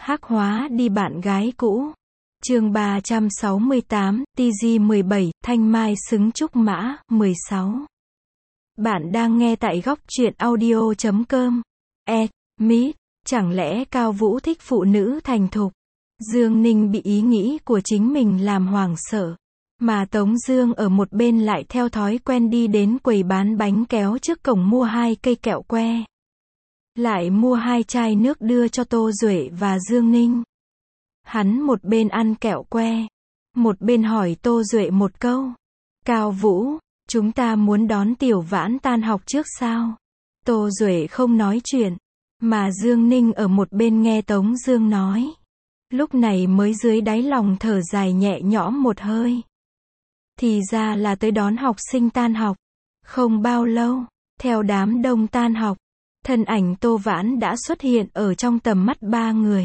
Hắc hóa đi bạn gái cũ. Chương 368, TG17, Thanh Mai xứng trúc mã, 16. Bạn đang nghe tại góc truyện audio.com. Mít, chẳng lẽ Cao Vũ thích phụ nữ thành thục? Dương Ninh bị ý nghĩ của chính mình làm hoảng sợ. Mà Tống Dương ở một bên lại theo thói quen đi đến quầy bán bánh kéo trước cổng mua 2 cây kẹo que. Lại mua 2 chai nước đưa cho Tô Duệ và Dương Ninh. Hắn một bên ăn kẹo que, một bên hỏi Tô Duệ một câu. Cao Vũ, chúng ta muốn đón Tiểu Vãn tan học trước sao? Tô Duệ không nói chuyện, mà Dương Ninh ở một bên nghe Tống Dương nói. Lúc này mới dưới đáy lòng thở dài nhẹ nhõm một hơi. Thì ra là tới đón học sinh tan học. Không bao lâu, theo đám đông tan học, thân ảnh Tô Vãn đã xuất hiện ở trong tầm mắt ba người.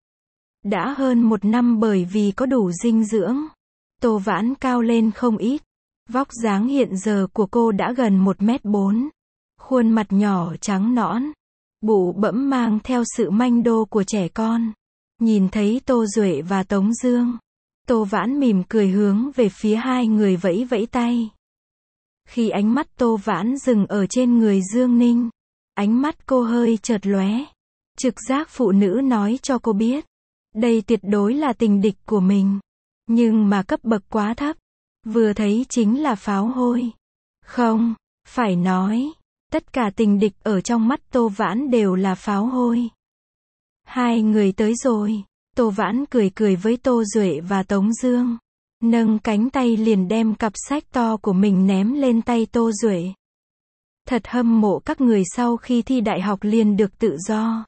Đã hơn 1 năm bởi vì có đủ dinh dưỡng, Tô Vãn cao lên không ít. Vóc dáng hiện giờ của cô đã gần 1m4. Khuôn mặt nhỏ trắng nõn, bụ bẫm mang theo sự manh đô của trẻ con. Nhìn thấy Tô Duệ và Tống Dương, Tô Vãn mỉm cười hướng về phía hai người vẫy vẫy tay. Khi ánh mắt Tô Vãn dừng ở trên người Dương Ninh, ánh mắt cô hơi chợt lóe. Trực giác phụ nữ nói cho cô biết, đây tuyệt đối là tình địch của mình. Nhưng mà cấp bậc quá thấp, vừa thấy chính là pháo hôi. Không, phải nói, tất cả tình địch ở trong mắt Tô Vãn đều là pháo hôi. Hai người tới rồi. Tô Vãn cười cười với Tô Duệ và Tống Dương. Nâng cánh tay liền đem cặp sách to của mình ném lên tay Tô Duệ. Thật hâm mộ các người sau khi thi đại học liền được tự do.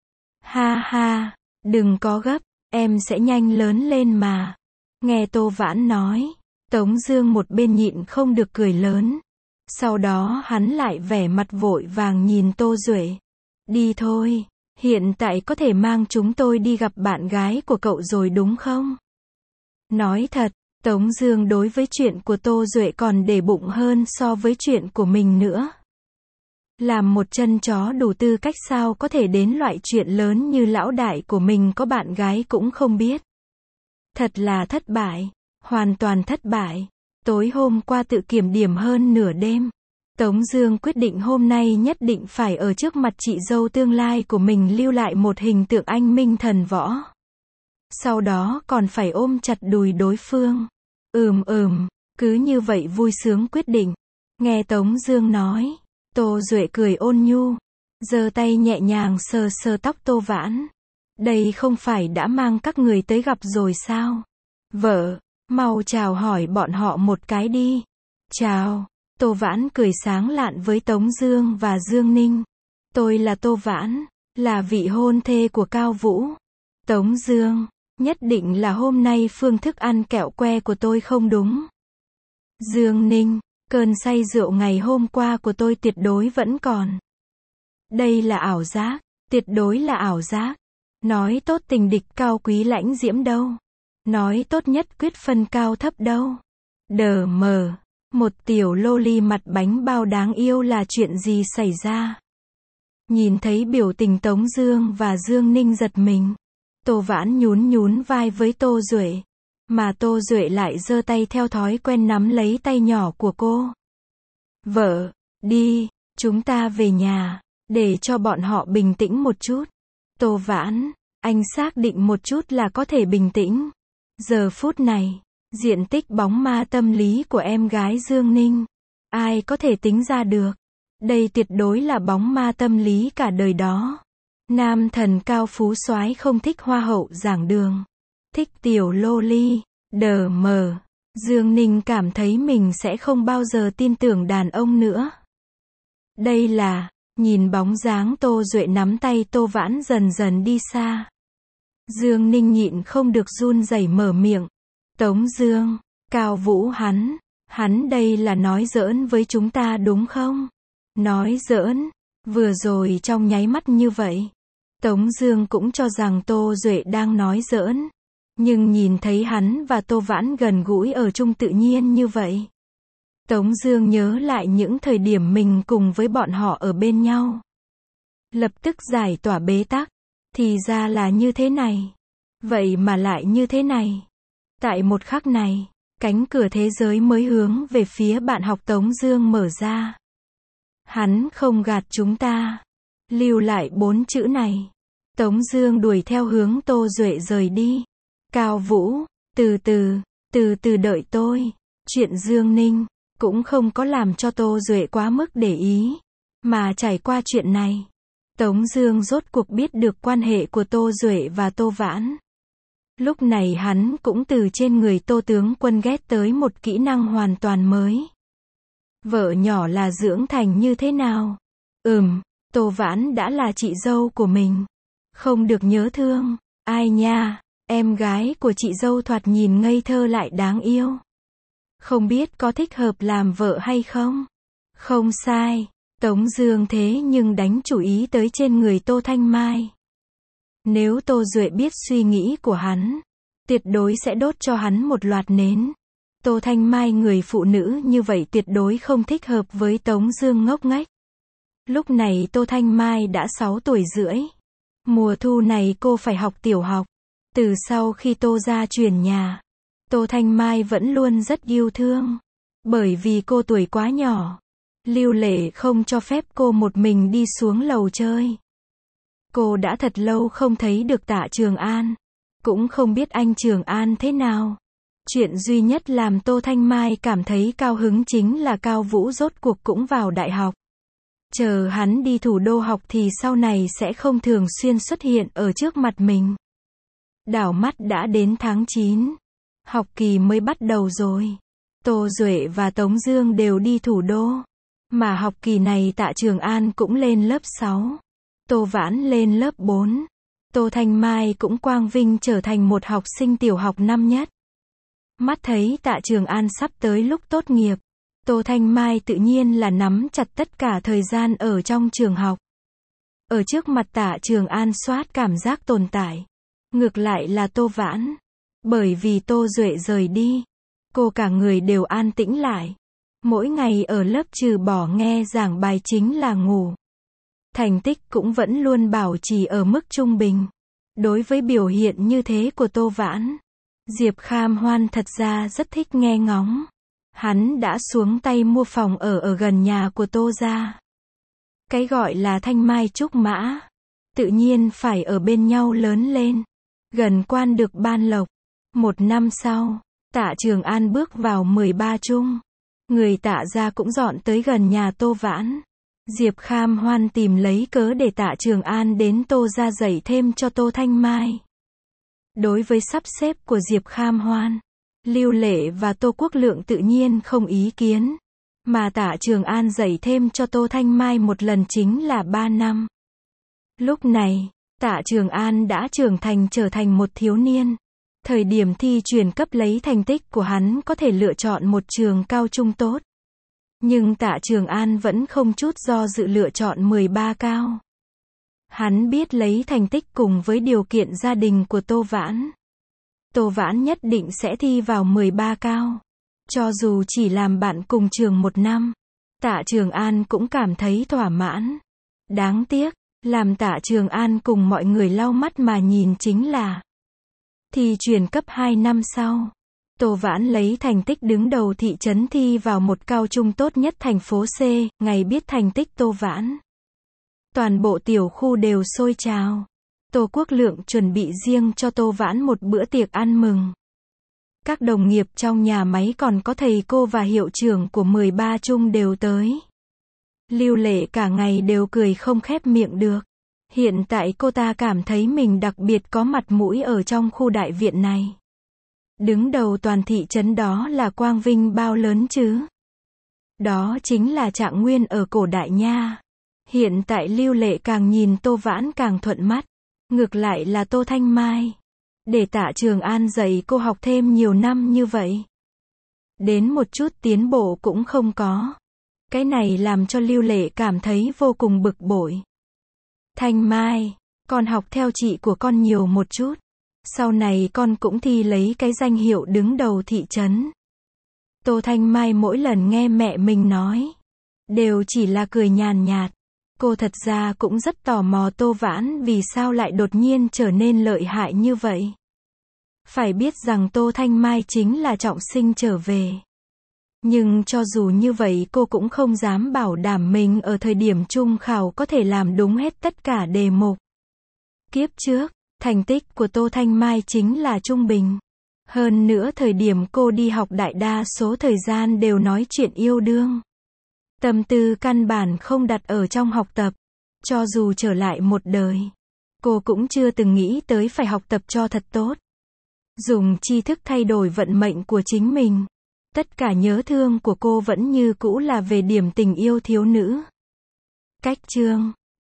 Ha ha, đừng có gấp, em sẽ nhanh lớn lên mà. Nghe Tô Vãn nói, Tống Dương một bên nhịn không được cười lớn. Sau đó hắn lại vẻ mặt vội vàng nhìn Tô Duệ. Đi thôi, hiện tại có thể mang chúng tôi đi gặp bạn gái của cậu rồi đúng không? Nói thật, Tống Dương đối với chuyện của Tô Duệ còn để bụng hơn so với chuyện của mình nữa. Làm một chân chó đủ tư cách sao có thể đến loại chuyện lớn như lão đại của mình có bạn gái cũng không biết. Thật là thất bại, hoàn toàn thất bại. Tối hôm qua tự kiểm điểm hơn nửa đêm, Tống Dương quyết định hôm nay nhất định phải ở trước mặt chị dâu tương lai của mình lưu lại một hình tượng anh minh thần võ. Sau đó còn phải ôm chặt đùi đối phương. Cứ như vậy vui sướng quyết định. Nghe Tống Dương nói, Tô Duệ cười ôn nhu, giơ tay nhẹ nhàng sờ sờ tóc Tô Vãn. Đây không phải đã mang các người tới gặp rồi sao? Vợ, mau chào hỏi bọn họ một cái đi. Chào. Tô Vãn cười sáng lạn với Tống Dương và Dương Ninh. Tôi là Tô Vãn, là vị hôn thê của Cao Vũ. Tống Dương, nhất định là hôm nay phương thức ăn kẹo que của tôi không đúng. Dương Ninh, cơn say rượu ngày hôm qua của tôi tuyệt đối vẫn còn. Đây là ảo giác, tuyệt đối là ảo giác. Nói tốt tình địch cao quý lãnh diễm đâu. Nói tốt nhất quyết phân cao thấp đâu. Đờ mờ. Một tiểu loli mặt bánh bao đáng yêu là chuyện gì xảy ra? Nhìn thấy biểu tình Tống Dương và Dương Ninh giật mình. Tô Vãn nhún nhún vai với Tô Duệ, mà Tô Duệ lại giơ tay theo thói quen nắm lấy tay nhỏ của cô. Vợ, đi, chúng ta về nhà, để cho bọn họ bình tĩnh một chút. Tô Vãn, anh xác định một chút là có thể bình tĩnh. Giờ phút này, diện tích bóng ma tâm lý của em gái Dương Ninh, ai có thể tính ra được? Đây tuyệt đối là bóng ma tâm lý cả đời đó. Nam thần cao phú soái không thích hoa hậu giảng đường, thích tiểu loli, đờ mờ. Dương Ninh cảm thấy mình sẽ không bao giờ tin tưởng đàn ông nữa. Đây là, nhìn bóng dáng Tô Duệ nắm tay Tô Vãn dần dần đi xa. Dương Ninh nhịn không được run rẩy mở miệng. Tống Dương, Cao Vũ hắn đây là nói giỡn với chúng ta đúng không? Nói giỡn, vừa rồi trong nháy mắt như vậy, Tống Dương cũng cho rằng Tô Duệ đang nói giỡn. Nhưng nhìn thấy hắn và Tô Vãn gần gũi ở chung tự nhiên như vậy, Tống Dương nhớ lại những thời điểm mình cùng với bọn họ ở bên nhau. Lập tức giải tỏa bế tắc, Thì ra là như thế này. Vậy mà lại như thế này. Tại một khắc này, cánh cửa thế giới mới hướng về phía bạn học Tống Dương mở ra. Hắn không gạt chúng ta. Lưu lại 4 chữ này. Tống Dương đuổi theo hướng Tô Duệ rời đi. Cao Vũ, từ từ đợi tôi. Chuyện Dương Ninh cũng không có làm cho Tô Duệ quá mức để ý. Mà trải qua chuyện này, Tống Dương rốt cuộc biết được quan hệ của Tô Duệ và Tô Vãn. Lúc này hắn cũng từ trên người Tô tướng quân ghét tới một kỹ năng hoàn toàn mới. Vợ nhỏ là dưỡng thành như thế nào? Tô Vãn đã là chị dâu của mình. Không được nhớ thương. Ai nha, em gái của chị dâu thoạt nhìn ngây thơ lại đáng yêu. Không biết có thích hợp làm vợ hay không? Không sai, Tống Dương thế nhưng đánh chủ ý tới trên người Tô Thanh Mai. Nếu Tô Duệ biết suy nghĩ của hắn, tuyệt đối sẽ đốt cho hắn một loạt nến. Tô Thanh Mai người phụ nữ như vậy tuyệt đối không thích hợp với Tống Dương ngốc nghếch. Lúc này Tô Thanh Mai đã 6 tuổi rưỡi. Mùa thu này cô phải học tiểu học. Từ sau khi Tô gia chuyển nhà, Tô Thanh Mai vẫn luôn rất yêu thương. Bởi vì cô tuổi quá nhỏ, Lưu Lệ không cho phép cô một mình đi xuống lầu chơi. Cô đã thật lâu không thấy được Tạ Trường An. Cũng không biết anh Trường An thế nào. Chuyện duy nhất làm Tô Thanh Mai cảm thấy cao hứng chính là Cao Vũ rốt cuộc cũng vào đại học. Chờ hắn đi thủ đô học thì sau này sẽ không thường xuyên xuất hiện ở trước mặt mình. Đảo mắt đã đến tháng 9. Học kỳ mới bắt đầu rồi. Tô Duệ và Tống Dương đều đi thủ đô. Mà học kỳ này Tạ Trường An cũng lên lớp 6. Tô Vãn lên lớp 4. Tô Thanh Mai cũng quang vinh trở thành một học sinh tiểu học năm nhất. Mắt thấy Tạ Trường An sắp tới lúc tốt nghiệp, Tô Thanh Mai tự nhiên là nắm chặt tất cả thời gian ở trong trường học. Ở trước mặt Tạ Trường An soát cảm giác tồn tại. Ngược lại là Tô Vãn. Bởi vì Tô Duệ rời đi, cô cả người đều an tĩnh lại. Mỗi ngày ở lớp trừ bỏ nghe giảng bài chính là ngủ. Thành tích cũng vẫn luôn bảo trì ở mức trung bình. Đối với biểu hiện như thế của Tô Vãn, Diệp Kham Hoan thật ra rất thích nghe ngóng. Hắn đã xuống tay mua phòng ở gần nhà của Tô gia. Cái gọi là thanh mai trúc mã, tự nhiên phải ở bên nhau lớn lên. Gần quan được ban lộc. 1 năm sau, Tạ Trường An bước vào 13 trung. Người Tạ gia cũng dọn tới gần nhà Tô Vãn. Diệp Kham Hoan tìm lấy cớ để Tạ Trường An đến Tô gia dạy thêm cho Tô Thanh Mai. Đối với sắp xếp của Diệp Kham Hoan, Lưu Lệ và Tô Quốc Lượng tự nhiên không ý kiến. Mà Tạ Trường An dạy thêm cho Tô Thanh Mai một lần chính là 3 năm. Lúc này, Tạ Trường An đã trưởng thành trở thành một thiếu niên. Thời điểm thi chuyển cấp lấy thành tích của hắn có thể lựa chọn một trường cao trung tốt. Nhưng Tạ Trường An vẫn không chút do dự lựa chọn 13 cao. Hắn biết lấy thành tích cùng với điều kiện gia đình của Tô Vãn. Tô Vãn nhất định sẽ thi vào 13 cao. Cho dù chỉ làm bạn cùng trường 1 năm, Tạ Trường An cũng cảm thấy thỏa mãn. Đáng tiếc, làm Tạ Trường An cùng mọi người lau mắt mà nhìn chính là thi chuyển cấp 2 năm sau, Tô Vãn lấy thành tích đứng đầu thị trấn thi vào một cao trung tốt nhất thành phố C. Ngày biết thành tích Tô Vãn, toàn bộ tiểu khu đều sôi trào. Tô Quốc Lượng chuẩn bị riêng cho Tô Vãn một bữa tiệc ăn mừng. Các đồng nghiệp trong nhà máy còn có thầy cô và hiệu trưởng của 13 trung đều tới. Lưu Lệ cả ngày đều cười không khép miệng được. Hiện tại cô ta cảm thấy mình đặc biệt có mặt mũi ở trong khu đại viện này. Đứng đầu toàn thị trấn đó là quang vinh bao lớn chứ. Đó chính là Trạng Nguyên ở cổ đại nha. Hiện tại Lưu Lệ càng nhìn Tô Vãn càng thuận mắt. Ngược lại là Tô Thanh Mai. Để Tạ Trường An dạy cô học thêm nhiều năm như vậy, đến một chút tiến bộ cũng không có. Cái này làm cho Lưu Lệ cảm thấy vô cùng bực bội. Thanh Mai, con học theo chị của con nhiều một chút. Sau này con cũng thi lấy cái danh hiệu đứng đầu thị trấn. Tô Thanh Mai mỗi lần nghe mẹ mình nói, đều chỉ là cười nhàn nhạt. Cô thật ra cũng rất tò mò Tô Vãn vì sao lại đột nhiên trở nên lợi hại như vậy. Phải biết rằng Tô Thanh Mai chính là trọng sinh trở về. Nhưng cho dù như vậy cô cũng không dám bảo đảm mình ở thời điểm trung khảo có thể làm đúng hết tất cả đề mục. Kiếp trước, thành tích của Tô Thanh Mai chính là trung bình. Hơn nữa thời điểm cô đi học đại đa số thời gian đều nói chuyện yêu đương. Tâm tư căn bản không đặt ở trong học tập. Cho dù trở lại một đời, cô cũng chưa từng nghĩ tới phải học tập cho thật tốt. Dùng tri thức thay đổi vận mệnh của chính mình. Tất cả nhớ thương của cô vẫn như cũ là về điểm tình yêu thiếu nữ. Cách chương